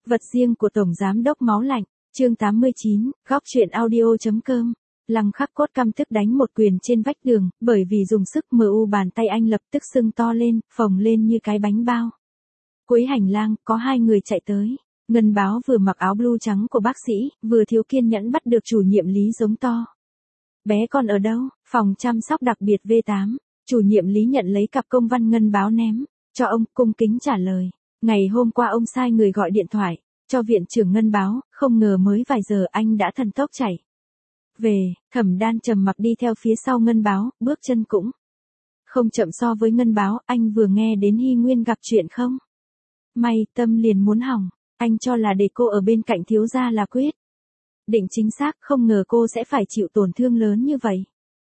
Vật riêng của Tổng Giám đốc Máu Lạnh, chương 89, góc truyện audio.com. Lăng Khắc Cốt căm tức đánh một quyền trên vách tường, bởi vì dùng sức MU bàn tay anh lập tức sưng to lên, phồng lên như cái bánh bao. Cuối hành lang, có hai người chạy tới. Ngân Báo vừa mặc áo blue trắng của bác sĩ, vừa thiếu kiên nhẫn bắt được chủ nhiệm Lý giống to. Bé con ở đâu? Phòng chăm sóc đặc biệt V8. Chủ nhiệm Lý nhận lấy cặp công văn Ngân Báo ném cho ông, cung kính trả lời. Ngày hôm qua ông sai người gọi điện thoại cho viện trưởng Ngân Báo, không ngờ mới vài giờ anh đã thần tốc chạy về. Thẩm Đan trầm mặc đi theo phía sau Ngân Báo, bước chân cũng không chậm so với Ngân Báo. Anh vừa nghe đến Hy Nguyên gặp chuyện không may, tâm liền muốn hỏng. Anh cho là để cô ở bên cạnh thiếu gia là quyết định chính xác, không ngờ cô sẽ phải chịu tổn thương lớn như vậy.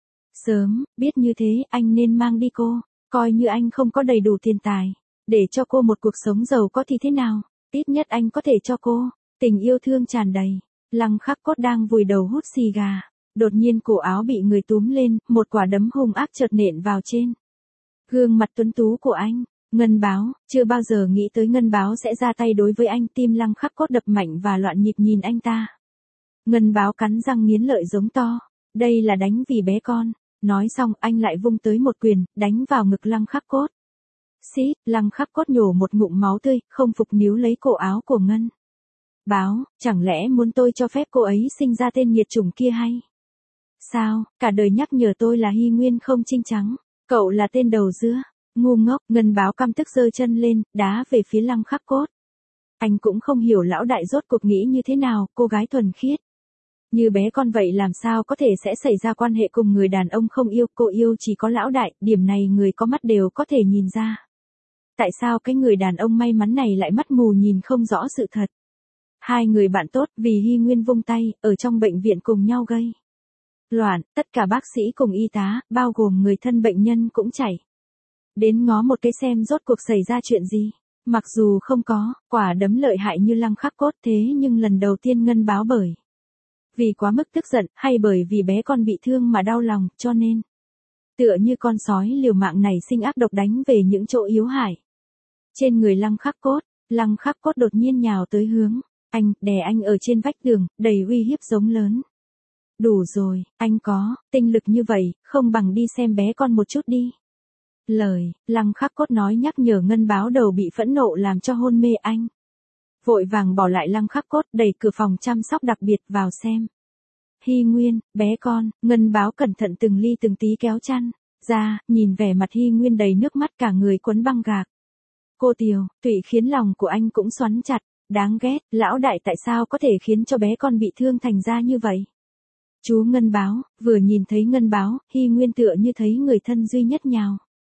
Sớm biết như thế, anh nên mang đi cô, coi như anh không có đầy đủ tiền tài để cho cô một cuộc sống giàu có thì thế nào, ít nhất anh có thể cho cô tình yêu thương tràn đầy. Lăng Khắc Cốt đang vùi đầu hút xì gà, đột nhiên cổ áo bị người túm lên, một quả đấm hung ác chợt nện vào trên gương mặt tuấn tú của anh. Ngân Báo, chưa bao giờ nghĩ tới Ngân Báo sẽ ra tay đối với anh. Tim Lăng Khắc Cốt đập mạnh và loạn nhịp nhìn anh ta. Ngân Báo cắn răng nghiến lợi giống to, đây là đánh vì bé con. Nói xong anh lại vung tới một quyền, đánh vào ngực Lăng Khắc Cốt. Xít, Lăng Khắc Cốt nhổ một ngụm máu tươi, không phục níu lấy cổ áo của Ngân Báo, chẳng lẽ muốn tôi cho phép cô ấy sinh ra tên nghiệt chủng kia hay sao? Cả đời nhắc nhở tôi là Hy Nguyên không trinh trắng, cậu là tên đầu dưa, ngu ngốc. Ngân Báo căm tức giơ chân lên, đá về phía Lăng Khắc Cốt. Anh cũng không hiểu lão đại rốt cuộc nghĩ như thế nào, cô gái thuần khiết như bé con vậy làm sao có thể sẽ xảy ra quan hệ cùng người đàn ông không yêu. Cô yêu chỉ có lão đại, điểm này người có mắt đều có thể nhìn ra. Tại sao cái người đàn ông may mắn này lại mắt mù nhìn không rõ sự thật? Hai người bạn tốt vì Hy Nguyên vung tay, ở trong bệnh viện cùng nhau gây loạn, tất cả bác sĩ cùng y tá, bao gồm người thân bệnh nhân cũng chạy đến ngó một cái xem rốt cuộc xảy ra chuyện gì. Mặc dù không có quả đấm lợi hại như Lăng Khắc Cốt, thế nhưng lần đầu tiên Ngân Báo bởi vì quá mức tức giận, hay bởi vì bé con bị thương mà đau lòng, cho nên tựa như con sói liều mạng này sinh ác độc đánh về những chỗ yếu hại trên người Lăng Khắc Cốt. Lăng Khắc Cốt đột nhiên nhào tới hướng anh, đè anh ở trên vách tường, đầy uy hiếp giống lớn. Đủ rồi, anh có tinh lực như vậy, không bằng đi xem bé con một chút đi. Lời Lăng Khắc Cốt nói nhắc nhở Ngân Báo đầu bị phẫn nộ làm cho hôn mê. Anh vội vàng bỏ lại Lăng Khắc Cốt, đẩy cửa phòng chăm sóc đặc biệt vào xem Hy Nguyên, bé con. Ngân Báo cẩn thận từng ly từng tí kéo chăn ra, nhìn vẻ mặt Hy Nguyên đầy nước mắt, cả người quấn băng gạc. Cô Tiều, tụy khiến lòng của anh cũng xoắn chặt. Đáng ghét, lão đại tại sao có thể khiến cho bé con bị thương thành ra như vậy? Chú Ngân Báo, vừa nhìn thấy Ngân Báo, Hy Nguyên tựa như thấy người thân duy nhất nhào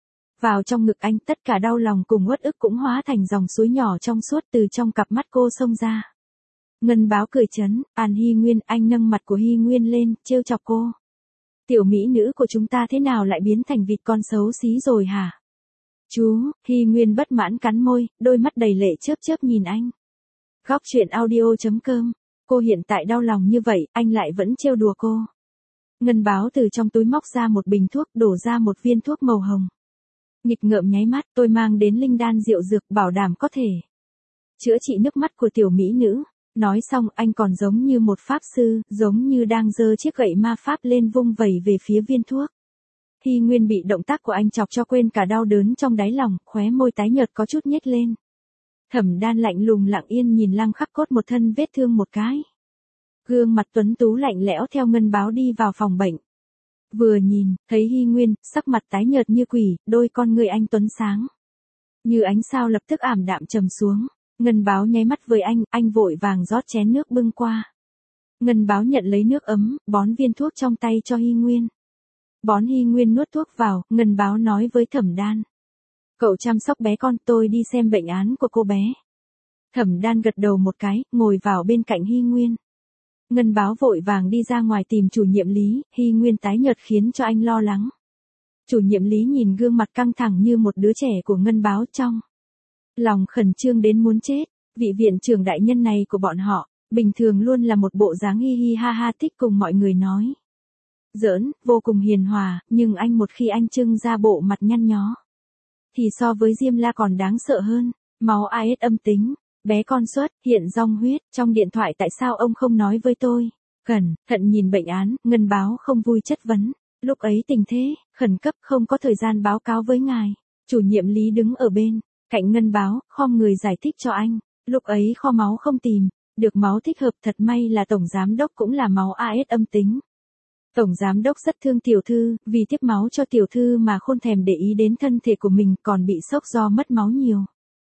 vào trong ngực anh, tất cả đau lòng cùng uất ức cũng hóa thành dòng suối nhỏ trong suốt từ trong cặp mắt cô xông ra. Ngân Báo cười trấn an Hy Nguyên, anh nâng mặt của Hy Nguyên lên, trêu chọc cô. Tiểu mỹ nữ của chúng ta thế nào lại biến thành vịt con xấu xí rồi hả? Chú, Hy Nguyên bất mãn cắn môi, đôi mắt đầy lệ chớp chớp nhìn anh. Góc truyện audio.com. Cô hiện tại đau lòng như vậy, anh lại vẫn trêu đùa cô. Ngân Báo từ trong túi móc ra một bình thuốc, đổ ra một viên thuốc màu hồng. Nghịch ngợm nháy mắt, tôi mang đến linh đan diệu dược, bảo đảm có thể chữa trị nước mắt của tiểu mỹ nữ. Nói xong anh còn giống như một pháp sư, giống như đang giơ chiếc gậy ma pháp lên vung vẩy về phía viên thuốc. Hy Nguyên bị động tác của anh chọc cho quên cả đau đớn trong đáy lòng, khóe môi tái nhợt có chút nhếch lên. Thẩm Đan lạnh lùng lặng yên nhìn Lăng Khắc Cốt một thân vết thương một cái. Gương mặt tuấn tú lạnh lẽo theo Ngân Báo đi vào phòng bệnh. Vừa nhìn, thấy Hy Nguyên, sắc mặt tái nhợt như quỷ, đôi con người anh tuấn sáng như ánh sao lập tức ảm đạm trầm xuống. Ngân Báo nháy mắt với anh vội vàng rót chén nước bưng qua. Ngân Báo nhận lấy nước ấm, bón viên thuốc trong tay cho Hy Nguyên. Bón Hy Nguyên nuốt thuốc vào, Ngân Báo nói với Thẩm Đan. Cậu chăm sóc bé con, tôi đi xem bệnh án của cô bé. Thẩm Đan gật đầu một cái, ngồi vào bên cạnh Hy Nguyên. Ngân Báo vội vàng đi ra ngoài tìm chủ nhiệm Lý, Hy Nguyên tái nhợt khiến cho anh lo lắng. Chủ nhiệm Lý nhìn gương mặt căng thẳng như một đứa trẻ của Ngân Báo, trong lòng khẩn trương đến muốn chết. Vị viện trưởng đại nhân này của bọn họ, bình thường luôn là một bộ dáng hi hi ha ha thích cùng mọi người nói giỡn, vô cùng hiền hòa, nhưng anh một khi anh trưng ra bộ mặt nhăn nhó thì so với Diêm La còn đáng sợ hơn. Máu AS âm tính, bé con xuất hiện dòng huyết, trong điện thoại tại sao ông không nói với tôi? Cẩn thận nhìn bệnh án, Ngân báo không vui chất vấn. Lúc ấy tình thế, khẩn cấp không có thời gian báo cáo với ngài. Chủ nhiệm Lý đứng ở bên, cạnh Ngân báo, khom người giải thích cho anh. Lúc ấy kho máu không tìm, được máu thích hợp, thật may là Tổng Giám Đốc cũng là máu AS âm tính. Tổng Giám Đốc rất thương tiểu thư, vì tiếp máu cho tiểu thư mà không thèm để ý đến thân thể của mình, còn bị sốc do mất máu nhiều.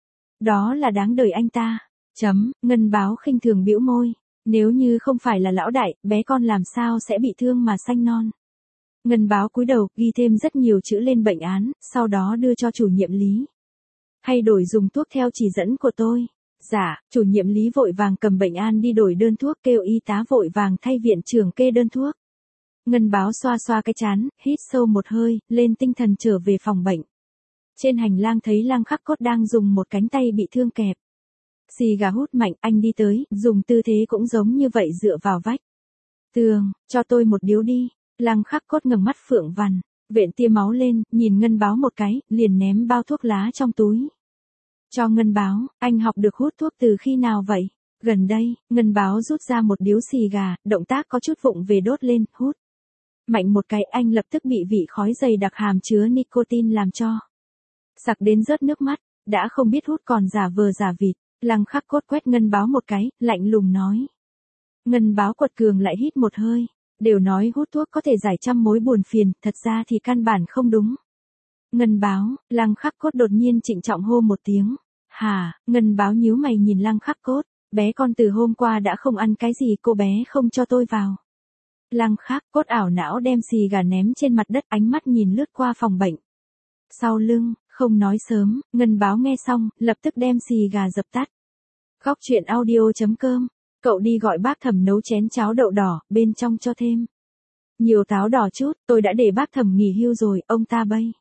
Đó là đáng đời anh ta. Ngân báo khinh thường bĩu môi. Nếu như không phải là lão đại, bé con làm sao sẽ bị thương mà xanh non. Ngân báo cúi đầu, ghi thêm rất nhiều chữ lên bệnh án, sau đó đưa cho chủ nhiệm Lý. Hay đổi dùng thuốc theo chỉ dẫn của tôi. Dạ, chủ nhiệm Lý vội vàng cầm bệnh án đi đổi đơn thuốc, kêu y tá vội vàng thay viện trưởng kê đơn thuốc. Ngân báo xoa xoa cái trán, hít sâu một hơi, lên tinh thần trở về phòng bệnh. Trên hành lang thấy Lăng Khắc Cốt đang dùng một cánh tay bị thương kẹp xì gà hút mạnh, anh đi tới, dùng tư thế cũng giống như vậy dựa vào vách tường, cho tôi một điếu đi. Lăng Khắc Cốt ngẩng mắt phượng vằn, vện tia máu lên, nhìn Ngân báo một cái, liền ném bao thuốc lá trong túi. Cho Ngân báo, anh học được hút thuốc từ khi nào vậy? Gần đây, Ngân báo rút ra một điếu xì gà, động tác có chút vụng về đốt lên, hút. Mạnh một cái, anh lập tức bị vị khói dày đặc hàm chứa nicotine làm cho sặc đến rớt nước mắt, đã không biết hút còn giả vờ giả vịt. Lăng Khắc Cốt quét Ngân báo một cái, lạnh lùng nói. Ngân báo quật cường lại hít một hơi, đều nói hút thuốc có thể giải trăm mối buồn phiền, thật ra thì căn bản không đúng. Ngân báo, Lăng Khắc Cốt đột nhiên trịnh trọng hô một tiếng. Hả? Ngân báo nhíu mày nhìn Lăng Khắc Cốt, bé con từ hôm qua đã không ăn cái gì, cô bé không cho tôi vào. Lăng Khắc Cốt ảo não đem xì gà ném trên mặt đất, ánh mắt nhìn lướt qua phòng bệnh. Sau lưng, không nói sớm, Ngân báo nghe xong, lập tức đem xì gà dập tắt. Góc chuyện audio.com, cậu đi gọi bác Thẩm nấu chén cháo đậu đỏ, bên trong cho thêm nhiều táo đỏ chút, tôi đã để bác Thẩm nghỉ hưu rồi, ông ta bây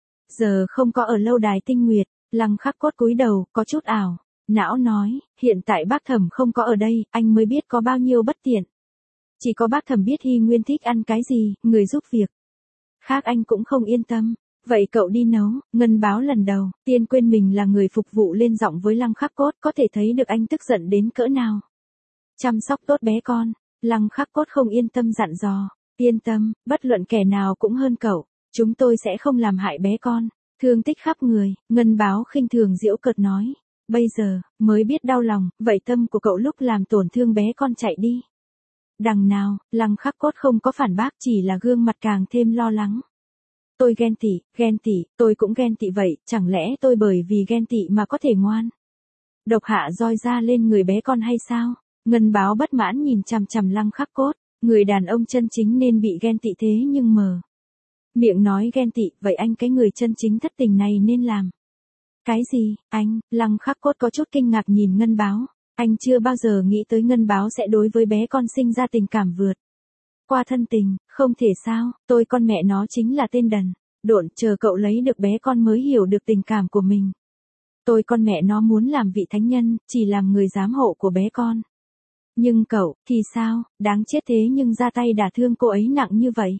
giờ không có ở lâu đài Tinh Nguyệt. Lăng Khắc Cốt cúi đầu, có chút ảo não nói, hiện tại bác Thẩm không có ở đây, anh mới biết có bao nhiêu bất tiện. Chỉ có bác Thẩm biết Hy Nguyên thích ăn cái gì, người giúp việc khác anh cũng không yên tâm. Vậy cậu đi nấu. Ngân báo lần đầu tiên quên mình là người phục vụ, lên giọng với Lăng Khắc Cốt, có thể thấy được anh tức giận đến cỡ nào. Chăm sóc tốt bé con. Lăng Khắc Cốt không yên tâm dặn dò. Yên tâm, bất luận kẻ nào cũng hơn cậu. Chúng tôi sẽ không làm hại bé con. Thương tích khắp người. Ngân báo khinh thường giễu cợt nói. Bây giờ, mới biết đau lòng, vậy tâm của cậu lúc làm tổn thương bé con chạy đi. Đằng nào, Lăng Khắc Cốt không có phản bác, chỉ là gương mặt càng thêm lo lắng. Tôi ghen tị, tôi cũng ghen tị vậy, chẳng lẽ tôi bởi vì ghen tị mà có thể ngoan độc hạ roi ra lên người bé con hay sao? Ngân báo bất mãn nhìn chằm chằm Lăng Khắc Cốt, người đàn ông chân chính nên bị ghen tị thế nhưng mờ miệng nói ghen tị, vậy anh cái người chân chính thất tình này nên làm cái gì? Anh, Lăng Khắc Cốt có chút kinh ngạc nhìn Ngân báo, anh chưa bao giờ nghĩ tới Ngân báo sẽ đối với bé con sinh ra tình cảm vượt qua thân tình, không thể sao, tôi con mẹ nó chính là tên đần, độn, chờ cậu lấy được bé con mới hiểu được tình cảm của mình. Tôi con mẹ nó muốn làm vị thánh nhân, chỉ làm người giám hộ của bé con. Nhưng cậu, thì sao, đáng chết thế nhưng ra tay đả thương cô ấy nặng như vậy.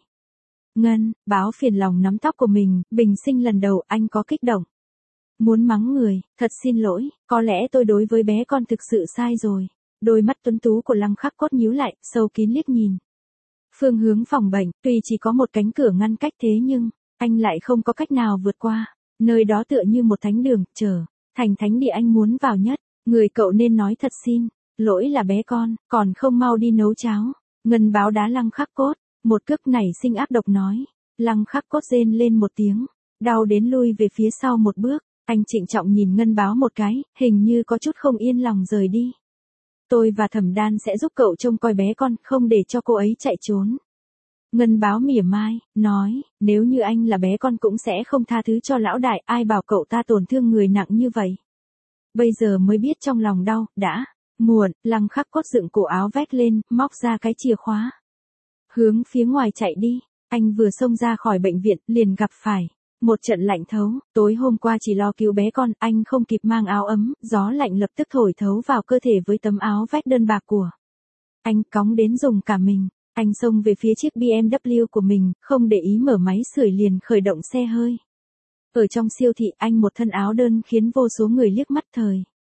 Ngân, báo phiền lòng nắm tóc của mình, bình sinh lần đầu anh có kích động. Muốn mắng người, thật xin lỗi, có lẽ tôi đối với bé con thực sự sai rồi. Đôi mắt tuấn tú của Lăng Khắc Cốt nhíu lại, sâu kín liếc nhìn phương hướng phòng bệnh, tuy chỉ có một cánh cửa ngăn cách thế nhưng, anh lại không có cách nào vượt qua. Nơi đó tựa như một thánh đường, trở thành thánh địa anh muốn vào nhất. Người cậu nên nói thật xin lỗi là bé con, còn không mau đi nấu cháo. Ngân báo đá Lăng Khắc Cốt, một cước nảy sinh ác độc nói. Lăng Khắc Cốt rên lên một tiếng, đau đến lui về phía sau một bước. Anh trịnh trọng nhìn Ngân báo một cái, hình như có chút không yên lòng rời đi. Tôi và Thẩm Đan sẽ giúp cậu trông coi bé con, không để cho cô ấy chạy trốn. Ngân báo mỉa mai, nói, nếu như anh là bé con cũng sẽ không tha thứ cho lão đại, ai bảo cậu ta tổn thương người nặng như vậy. Bây giờ mới biết trong lòng đau, đã muộn. Lăng Khắc Cốt dựng cổ áo vét lên, móc ra cái chìa khóa. Hướng phía ngoài chạy đi, anh vừa xông ra khỏi bệnh viện, liền gặp phải một trận lạnh thấu. Tối hôm qua chỉ lo cứu bé con, anh không kịp mang áo ấm, gió lạnh lập tức thổi thấu vào cơ thể với tấm áo vét đơn bạc của anh, cóng đến dùng cả mình. Anh xông về phía chiếc BMW của mình, không để ý mở máy sưởi liền khởi động xe hơi. Ở trong siêu thị, anh một thân áo đơn khiến vô số người liếc mắt thời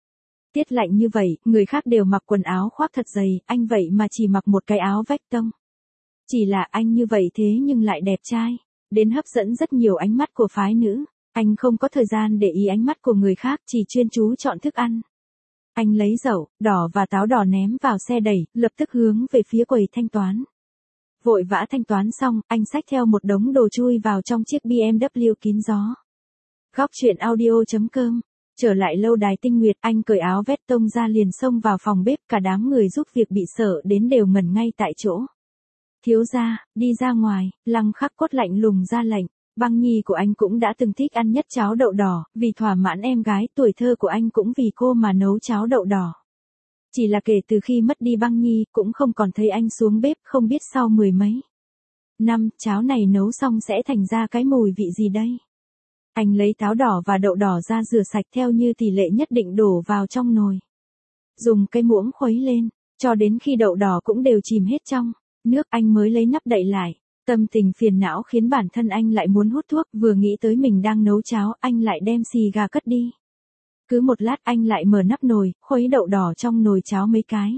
Tiết lạnh như vậy, người khác đều mặc quần áo khoác thật dày, anh vậy mà chỉ mặc một cái áo vách tông. Chỉ là anh như vậy thế nhưng lại đẹp trai, đến hấp dẫn rất nhiều ánh mắt của phái nữ. Anh không có thời gian để ý ánh mắt của người khác, chỉ chuyên chú chọn thức ăn. Anh lấy dầu, đỏ và táo đỏ ném vào xe đẩy, lập tức hướng về phía quầy thanh toán. Vội vã thanh toán xong, anh xách theo một đống đồ chui vào trong chiếc BMW kín gió. Góc chuyện audio.com. Trở lại lâu đài Tinh Nguyệt, anh cởi áo vest tông ra liền xông vào phòng bếp, cả đám người giúp việc bị sợ đến đều ngẩn ngay tại chỗ. Thiếu gia, đi ra ngoài, Lăng Khắc Cốt lạnh lùng ra lệnh. Băng Nhi của anh cũng đã từng thích ăn nhất cháo đậu đỏ, vì thỏa mãn em gái, tuổi thơ của anh cũng vì cô mà nấu cháo đậu đỏ. Chỉ là kể từ khi mất đi Băng Nhi, cũng không còn thấy anh xuống bếp, không biết sau mười mấy năm, cháo này nấu xong sẽ thành ra cái mùi vị gì đây? Anh lấy táo đỏ và đậu đỏ ra rửa sạch theo như tỷ lệ nhất định đổ vào trong nồi. Dùng cái muỗng khuấy lên, cho đến khi đậu đỏ cũng đều chìm hết trong nước, anh mới lấy nắp đậy lại. Tâm tình phiền não khiến bản thân anh lại muốn hút thuốc, vừa nghĩ tới mình đang nấu cháo, anh lại đem xì gà cất đi. Cứ một lát anh lại mở nắp nồi, khuấy đậu đỏ trong nồi cháo mấy cái.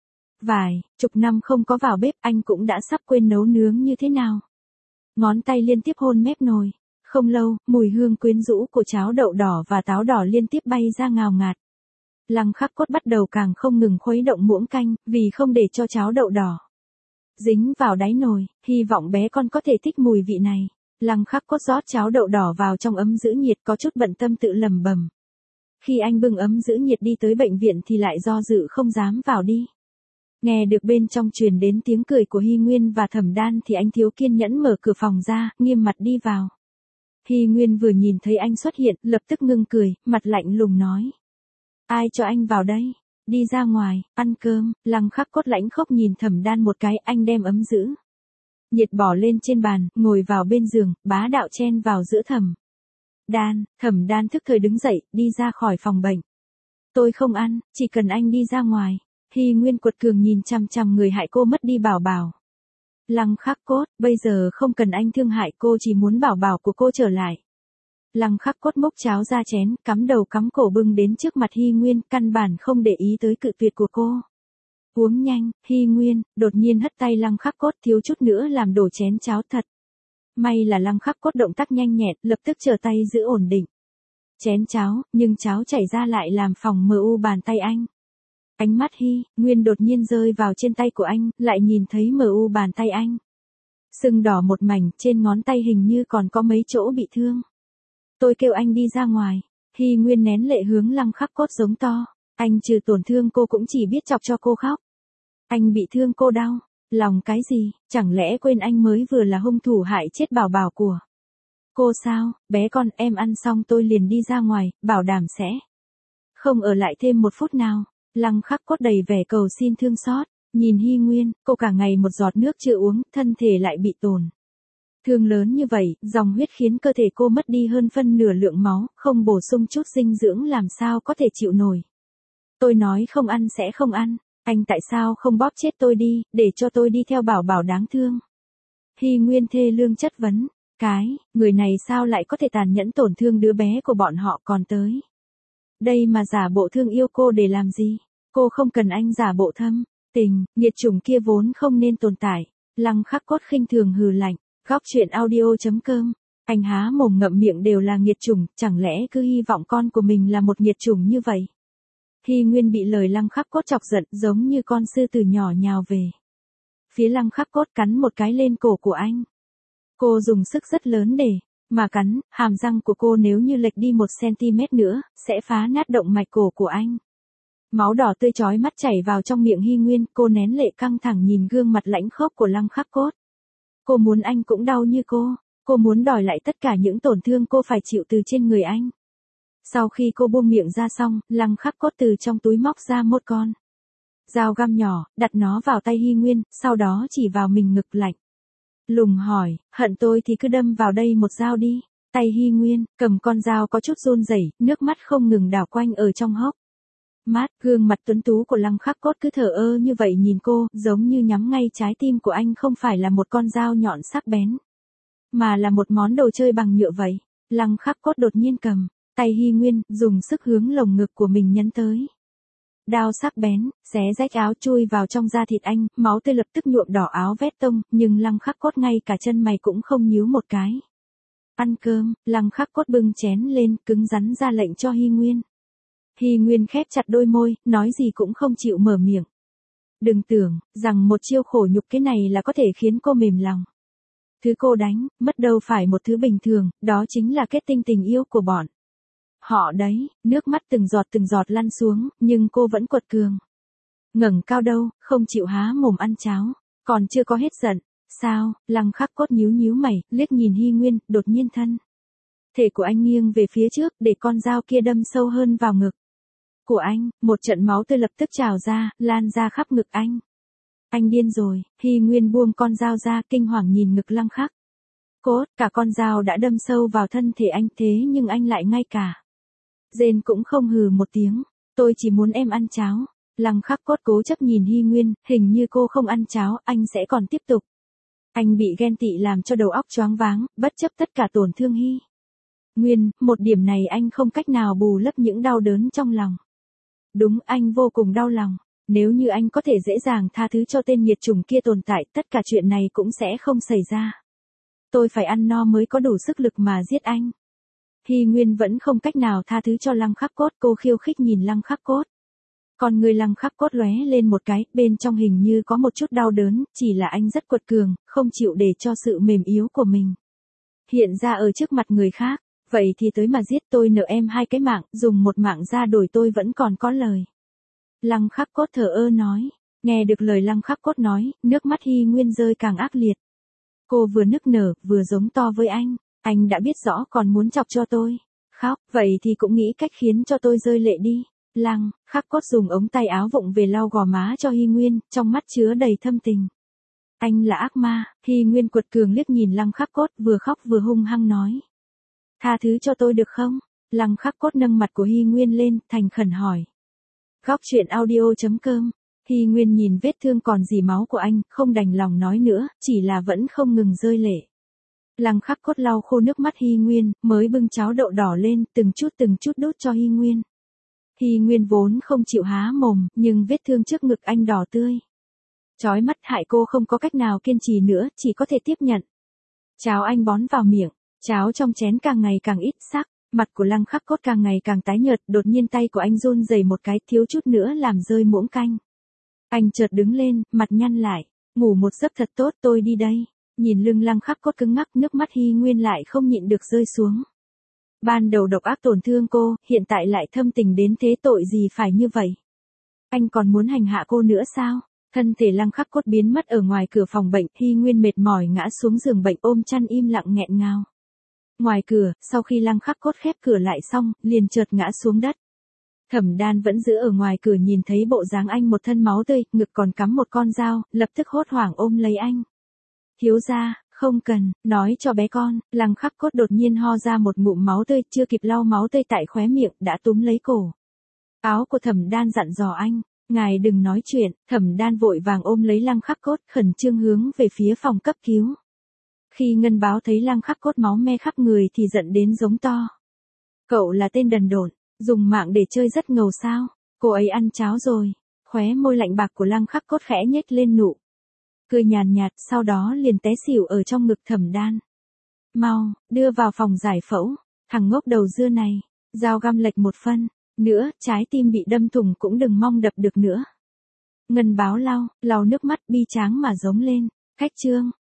Vài chục năm không có vào bếp, anh cũng đã sắp quên nấu nướng như thế nào. Ngón tay liên tiếp hôn mép nồi. Không lâu, mùi hương quyến rũ của cháo đậu đỏ và táo đỏ liên tiếp bay ra ngào ngạt. Lăng Khắc Cốt bắt đầu càng không ngừng khuấy động muỗng canh, vì không để cho cháo đậu đỏ dính vào đáy nồi, hy vọng bé con có thể thích mùi vị này. Lăng Khắc Cốt rót cháo đậu đỏ vào trong ấm giữ nhiệt, có chút bận tâm tự lẩm bẩm. Khi anh bưng ấm giữ nhiệt đi tới bệnh viện thì lại do dự không dám vào đi. Nghe được bên trong truyền đến tiếng cười của Hy Nguyên và Thẩm Đan thì anh thiếu kiên nhẫn mở cửa phòng ra, nghiêm mặt đi vào. Hy Nguyên vừa nhìn thấy anh xuất hiện, lập tức ngưng cười, mặt lạnh lùng nói. Ai cho anh vào đây? Đi ra ngoài, ăn cơm. Lăng Khắc Cốt lãnh khốc nhìn Thẩm Đan một cái, anh đem ấm giữ nhiệt bỏ lên trên bàn, ngồi vào bên giường, bá đạo chen vào giữa Thẩm Đan thức thời đứng dậy, đi ra khỏi phòng bệnh. Tôi không ăn, chỉ cần anh đi ra ngoài. Hy Nguyên quật cường nhìn chằm chằm người hại cô mất đi Bảo Bảo. Lăng Khắc Cốt, bây giờ không cần anh thương hại cô, chỉ muốn Bảo Bảo của cô trở lại. Lăng Khắc Cốt múc cháo ra chén, cắm đầu cắm cổ bưng đến trước mặt Hy Nguyên, căn bản không để ý tới cự tuyệt của cô. Uống nhanh, Hy Nguyên, đột nhiên hất tay Lăng Khắc Cốt, thiếu chút nữa làm đổ chén cháo thật. May là Lăng Khắc Cốt động tác nhanh nhẹn, lập tức trở tay giữ ổn định chén cháo, nhưng cháo chảy ra lại làm phỏng mờ u bàn tay anh. Ánh mắt Hy Nguyên đột nhiên rơi vào trên tay của anh, lại nhìn thấy mờ u bàn tay anh. Sưng đỏ một mảnh, trên ngón tay hình như còn có mấy chỗ bị thương. Tôi kêu anh đi ra ngoài. Hy Nguyên nén lệ hướng Lăng Khắc Cốt giống to. Anh trừ tổn thương cô cũng chỉ biết chọc cho cô khóc. Anh bị thương cô đau lòng cái gì, chẳng lẽ quên anh mới vừa là hung thủ hại chết Bảo Bảo của cô sao? Bé con, em ăn xong tôi liền đi ra ngoài, bảo đảm sẽ không ở lại thêm một phút nào. Lăng Khắc Cốt đầy vẻ cầu xin thương xót, nhìn Hy Nguyên, cô cả ngày một giọt nước chưa uống, thân thể lại bị tổn thương lớn như vậy, dòng huyết khiến cơ thể cô mất đi hơn phân nửa lượng máu, không bổ sung chút dinh dưỡng làm sao có thể chịu nổi. Tôi nói không ăn sẽ không ăn, anh tại sao không bóp chết tôi đi, để cho tôi đi theo Bảo Bảo đáng thương. Hy Nguyên thê lương chất vấn, người này sao lại có thể tàn nhẫn tổn thương đứa bé của bọn họ, còn tới đây mà giả bộ thương yêu cô để làm gì? Cô không cần anh giả bộ thâm tình, nghiệt chủng kia vốn không nên tồn tại. Lăng Khắc Cốt khinh thường hừ lạnh. Góc chuyện audio.com. Anh há mồm ngậm miệng đều là nghiệt chủng, chẳng lẽ cứ hy vọng con của mình là một nghiệt chủng như vậy? Hy Nguyên bị lời Lăng Khắc Cốt chọc giận, giống như con sư tử nhỏ nhào về phía Lăng Khắc Cốt, cắn một cái lên cổ của anh. Cô dùng sức rất lớn để mà cắn, hàm răng của cô nếu như lệch đi 1 cm nữa, sẽ phá nát động mạch cổ của anh. Máu đỏ tươi chói mắt chảy vào trong miệng Hy Nguyên, cô nén lệ căng thẳng nhìn gương mặt lãnh khốc của Lăng Khắc Cốt. Cô muốn anh cũng đau như cô muốn đòi lại tất cả những tổn thương cô phải chịu từ trên người anh. Sau khi cô buông miệng ra xong, Lăng Khắc Cốt từ trong túi móc ra một con dao găm nhỏ, đặt nó vào tay Hy Nguyên, sau đó chỉ vào mình ngực lạnh lùng hỏi, hận tôi thì cứ đâm vào đây một dao đi. Tay Hy Nguyên cầm con dao có chút run rẩy, nước mắt không ngừng đảo quanh ở trong hốc mắt. Gương mặt tuấn tú của Lăng Khắc Cốt cứ thờ ơ như vậy nhìn cô, giống như nhắm ngay trái tim của anh không phải là một con dao nhọn sắc bén, mà là một món đồ chơi bằng nhựa vậy. Lăng Khắc Cốt đột nhiên cầm tay Hy Nguyên, dùng sức hướng lồng ngực của mình nhấn tới. Đao sắc bén, xé rách áo chui vào trong da thịt anh, máu tươi lập tức nhuộm đỏ áo vét tông, nhưng Lăng Khắc Cốt ngay cả chân mày cũng không nhíu một cái. Ăn cơm, Lăng Khắc Cốt bưng chén lên, cứng rắn ra lệnh cho Hy Nguyên. Hy Nguyên khép chặt đôi môi, nói gì cũng không chịu mở miệng. Đừng tưởng rằng một chiêu khổ nhục cái này là có thể khiến cô mềm lòng. Thứ cô đánh, mất đâu phải một thứ bình thường, đó chính là kết tinh tình yêu của bọn họ đấy. Nước mắt từng giọt lăn xuống, nhưng cô vẫn quật cường. Ngẩng cao đâu, không chịu há mồm ăn cháo. Còn chưa có hết giận. Sao? Lăng Khắc Cốt nhíu mày, liếc nhìn Hy Nguyên, đột nhiên thân thể của anh nghiêng về phía trước, để con dao kia đâm sâu hơn vào ngực của anh. Một trận máu tươi lập tức trào ra, lan ra khắp ngực anh. Anh điên rồi. Hy Nguyên buông con dao ra, kinh hoàng nhìn ngực Lăng Khắc Cốt. Cả con dao đã đâm sâu vào thân thể anh, thế nhưng anh lại ngay cả rên cũng không hừ một tiếng. Tôi chỉ muốn em ăn cháo. Lăng Khắc Cốt cố chấp nhìn Hy Nguyên, hình như cô không ăn cháo, anh sẽ còn tiếp tục. Anh bị ghen tị làm cho đầu óc choáng váng, bất chấp tất cả tổn thương Hy Nguyên, một điểm này anh không cách nào bù lấp những đau đớn trong lòng. Đúng, anh vô cùng đau lòng. Nếu như anh có thể dễ dàng tha thứ cho tên nghiệt chủng kia tồn tại, tất cả chuyện này cũng sẽ không xảy ra. Tôi phải ăn no mới có đủ sức lực mà giết anh. Hy Nguyên vẫn không cách nào tha thứ cho Lăng Khắc Cốt, cô khiêu khích nhìn Lăng Khắc Cốt. Còn người Lăng Khắc Cốt lóe lên một cái, bên trong hình như có một chút đau đớn, chỉ là anh rất quật cường, không chịu để cho sự mềm yếu của mình hiện ra ở trước mặt người khác. Vậy thì tới mà giết, tôi nợ em 2 cái mạng, dùng 1 mạng ra đổi tôi vẫn còn có lời. Lăng Khắc Cốt thờ ơ nói. Nghe được lời Lăng Khắc Cốt nói, nước mắt Hy Nguyên rơi càng ác liệt. Cô vừa nức nở, vừa giống to với anh. Anh đã biết rõ còn muốn chọc cho tôi khóc, vậy thì cũng nghĩ cách khiến cho tôi rơi lệ đi. Lăng Khắc Cốt dùng ống tay áo vụng về lau gò má cho Hy Nguyên, trong mắt chứa đầy thâm tình. Anh là ác ma. Hy Nguyên quật cường liếc nhìn Lăng Khắc Cốt, vừa khóc vừa hung hăng nói. Tha thứ cho tôi được không? Lăng Khắc Cốt nâng mặt của Hy Nguyên lên, thành khẩn hỏi. Góc truyện audio.com. Hy Nguyên nhìn vết thương còn dì máu của anh, không đành lòng nói nữa, chỉ là vẫn không ngừng rơi lệ. Lăng Khắc Cốt lau khô nước mắt Hy Nguyên, mới bưng cháo đậu đỏ lên, từng chút đút cho Hy Nguyên. Hy Nguyên vốn không chịu há mồm, nhưng vết thương trước ngực anh đỏ tươi chói mắt hại cô không có cách nào kiên trì nữa, chỉ có thể tiếp nhận. Cháo anh bón vào miệng, cháo trong chén càng ngày càng ít sắc, mặt của Lăng Khắc Cốt càng ngày càng tái nhợt, đột nhiên tay của anh run rẩy một cái, thiếu chút nữa làm rơi muỗng canh. Anh chợt đứng lên, mặt nhăn lại, ngủ một giấc thật tốt, tôi đi đây. Nhìn lưng Lăng Khắc Cốt cứng ngắc, nước mắt Hy Nguyên lại không nhịn được rơi xuống. Ban đầu độc ác tổn thương cô, hiện tại lại thâm tình đến thế, tội gì phải như vậy? Anh còn muốn hành hạ cô nữa sao? Thân thể Lăng Khắc Cốt biến mất ở ngoài cửa phòng bệnh, Hy Nguyên mệt mỏi ngã xuống giường bệnh ôm chăn im lặng nghẹn ngào. Ngoài cửa, sau khi Lăng Khắc Cốt khép cửa lại xong, liền chợt ngã xuống đất. Thẩm Đan vẫn giữ ở ngoài cửa, nhìn thấy bộ dáng anh một thân máu tươi, ngực còn cắm một con dao, lập tức hốt hoảng ôm lấy anh. Thiếu gia, không cần, nói cho bé con. Lăng Khắc Cốt đột nhiên ho ra một ngụm máu tươi, chưa kịp lau máu tươi tại khóe miệng, đã túm lấy cổ áo của Thẩm Đan dặn dò anh. Ngài đừng nói chuyện. Thẩm Đan vội vàng ôm lấy Lăng Khắc Cốt, khẩn trương hướng về phía phòng cấp cứu. Khi Ngân Báo thấy Lăng Khắc Cốt máu me khắp người thì giận đến giống to. Cậu là tên đần độn, dùng mạng để chơi rất ngầu sao? Cô ấy ăn cháo rồi. Khóe môi lạnh bạc của Lăng Khắc Cốt khẽ nhếch lên nụ cười nhàn nhạt, sau đó liền té xỉu ở trong ngực Thẩm Đan. Mau, đưa vào phòng giải phẫu. Thằng ngốc đầu dưa này, dao găm lệch một phân nữa, trái tim bị đâm thủng cũng đừng mong đập được nữa. Ngân Báo lau nước mắt bi tráng mà giống lên. Khách trương,